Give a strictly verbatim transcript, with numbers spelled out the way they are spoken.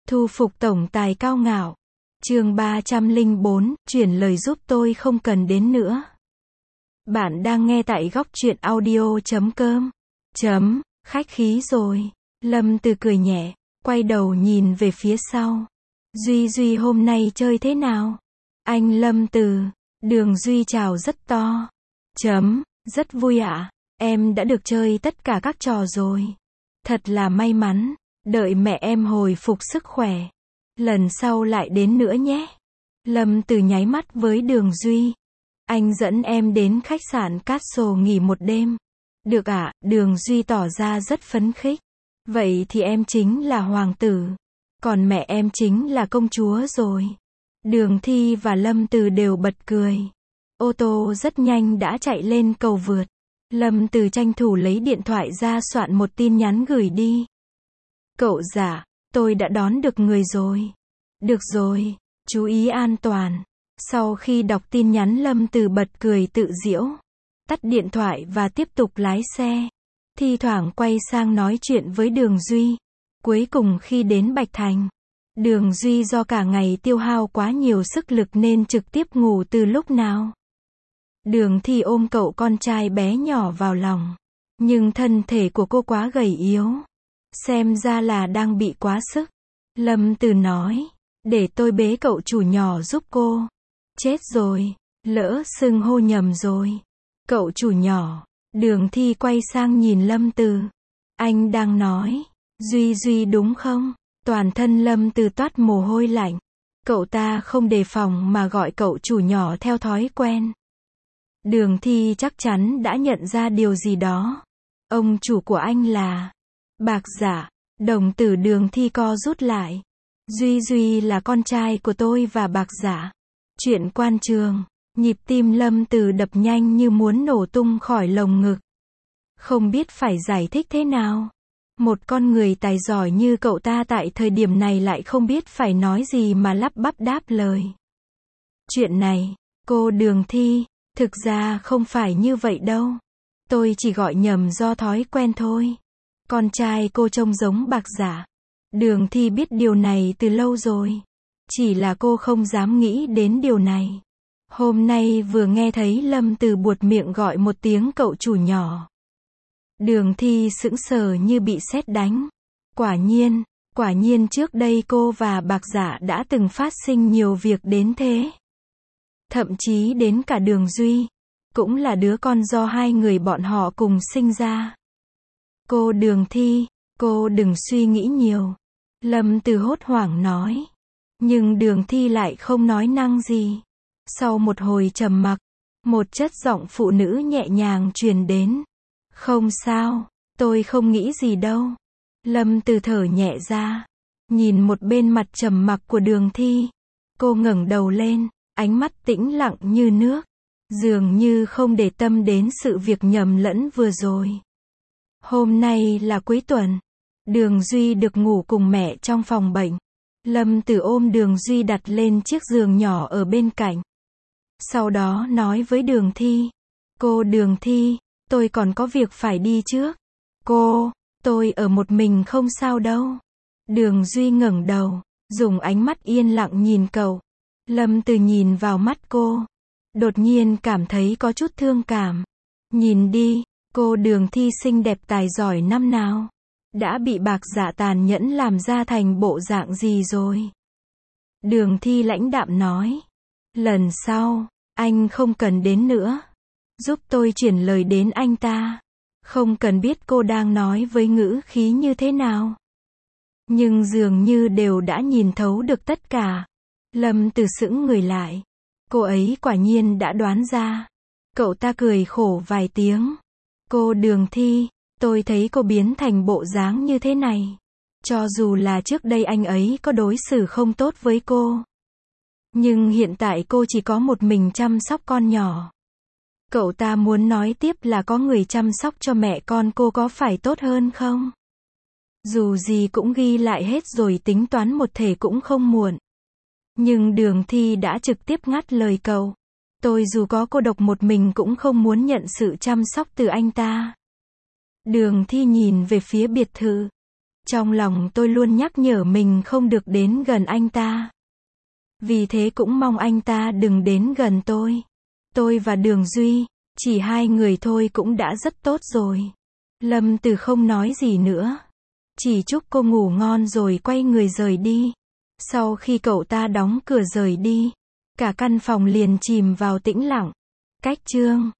Thu phục tổng tài cao ngạo. Chương ba trăm lẻ bốn, chuyển lời giúp tôi không cần đến nữa. Bạn đang nghe tại góc truyện audio chấm com. Chấm, khách khí rồi. Lâm Từ cười nhẹ, quay đầu nhìn về phía sau. Duy Duy hôm nay chơi thế nào? Anh Lâm Từ. Đường Duy chào rất to. Chấm, rất vui ạ. Em đã được chơi tất cả các trò rồi. Thật là may mắn. Đợi mẹ em hồi phục sức khỏe. Lần sau lại đến nữa nhé. Lâm Từ nháy mắt với Đường Duy. Anh dẫn em đến khách sạn Castle nghỉ một đêm. Được ạ, Đường Duy tỏ ra rất phấn khích. Vậy thì em chính là hoàng tử. Còn mẹ em chính là công chúa rồi. Đường Thi và Lâm Từ đều bật cười. Ô tô rất nhanh đã chạy lên cầu vượt. Lâm Từ tranh thủ lấy điện thoại ra soạn một tin nhắn gửi đi. Cậu giả, tôi đã đón được người rồi. Được rồi, chú ý an toàn. Sau khi đọc tin nhắn Lâm Từ bật cười tự giễu. Tắt điện thoại và tiếp tục lái xe. Thi thoảng quay sang nói chuyện với Đường Duy. Cuối cùng khi đến Bạch Thành, Đường Duy do cả ngày tiêu hao quá nhiều sức lực nên trực tiếp ngủ từ lúc nào. Đường Thi ôm cậu con trai bé nhỏ vào lòng. Nhưng thân thể của cô quá gầy yếu. Xem ra là đang bị quá sức. Lâm Từ nói, để tôi bế cậu chủ nhỏ giúp cô. Chết rồi, lỡ xưng hô nhầm rồi. Cậu chủ nhỏ. Đường Thi quay sang nhìn Lâm Từ. Anh đang nói, Duy Duy đúng không? Toàn thân Lâm Từ toát mồ hôi lạnh. Cậu ta không đề phòng mà gọi cậu chủ nhỏ theo thói quen. Đường Thi chắc chắn đã nhận ra điều gì đó. Ông chủ của anh là Bạc Giả. Đồng tử Đường Thi co rút lại. Duy Duy là con trai của tôi và Bạc Giả. Chuyện quan trường. Nhịp tim Lâm Từ đập nhanh như muốn nổ tung khỏi lồng ngực. Không biết phải giải thích thế nào. Một con người tài giỏi như cậu ta tại thời điểm này lại không biết phải nói gì mà lắp bắp đáp lời. Chuyện này, cô Đường Thi, thực ra không phải như vậy đâu. Tôi chỉ gọi nhầm do thói quen thôi. Con trai cô trông giống Bạc Giả. Đường Thi biết điều này từ lâu rồi. Chỉ là cô không dám nghĩ đến điều này. Hôm nay vừa nghe thấy Lâm Từ buột miệng gọi một tiếng cậu chủ nhỏ. Đường Thi sững sờ như bị sét đánh. Quả nhiên, quả nhiên trước đây cô và Bạc Giả đã từng phát sinh nhiều việc đến thế. Thậm chí đến cả Đường Duy, cũng là đứa con do hai người bọn họ cùng sinh ra. Cô Đường Thi, cô đừng suy nghĩ nhiều. Lâm Từ hốt hoảng nói. Nhưng Đường Thi lại không nói năng gì. Sau một hồi trầm mặc, một chất giọng phụ nữ nhẹ nhàng truyền đến. Không sao, tôi không nghĩ gì đâu. Lâm Từ thở nhẹ ra. Nhìn một bên mặt trầm mặc của Đường Thi. Cô ngẩng đầu lên, ánh mắt tĩnh lặng như nước. Dường như không để tâm đến sự việc nhầm lẫn vừa rồi. Hôm nay là cuối tuần. Đường Duy được ngủ cùng mẹ trong phòng bệnh. Lâm Từ ôm Đường Duy đặt lên chiếc giường nhỏ ở bên cạnh. Sau đó nói với Đường Thi. Cô Đường Thi, tôi còn có việc phải đi trước. Cô, tôi ở một mình không sao đâu. Đường Duy ngẩng đầu, dùng ánh mắt yên lặng nhìn cậu. Lâm Từ nhìn vào mắt cô. Đột nhiên cảm thấy có chút thương cảm. Nhìn đi, cô Đường Thi xinh đẹp tài giỏi năm nào. Đã bị Bạc Giả tàn nhẫn làm ra thành bộ dạng gì rồi. Đường Thi lãnh đạm nói. Lần sau, anh không cần đến nữa. Giúp tôi chuyển lời đến anh ta. Không cần biết cô đang nói với ngữ khí như thế nào. Nhưng dường như đều đã nhìn thấu được tất cả. Lâm Từ sững người lại. Cô ấy quả nhiên đã đoán ra. Cậu ta cười khổ vài tiếng. Cô Đường Thi, tôi thấy cô biến thành bộ dáng như thế này. Cho dù là trước đây anh ấy có đối xử không tốt với cô. Nhưng hiện tại cô chỉ có một mình chăm sóc con nhỏ. Cậu ta muốn nói tiếp là có người chăm sóc cho mẹ con cô có phải tốt hơn không? Dù gì cũng ghi lại hết rồi tính toán một thể cũng không muộn. Nhưng Đường Thi đã trực tiếp ngắt lời cậu. Tôi dù có cô độc một mình cũng không muốn nhận sự chăm sóc từ anh ta. Đường Thi nhìn về phía biệt thự. Trong lòng tôi luôn nhắc nhở mình không được đến gần anh ta. Vì thế cũng mong anh ta đừng đến gần tôi. Tôi và Đường Duy, chỉ hai người thôi cũng đã rất tốt rồi. Lâm Từ không nói gì nữa. Chỉ chúc cô ngủ ngon rồi quay người rời đi. Sau khi cậu ta đóng cửa rời đi, cả căn phòng liền chìm vào tĩnh lặng. Cách chương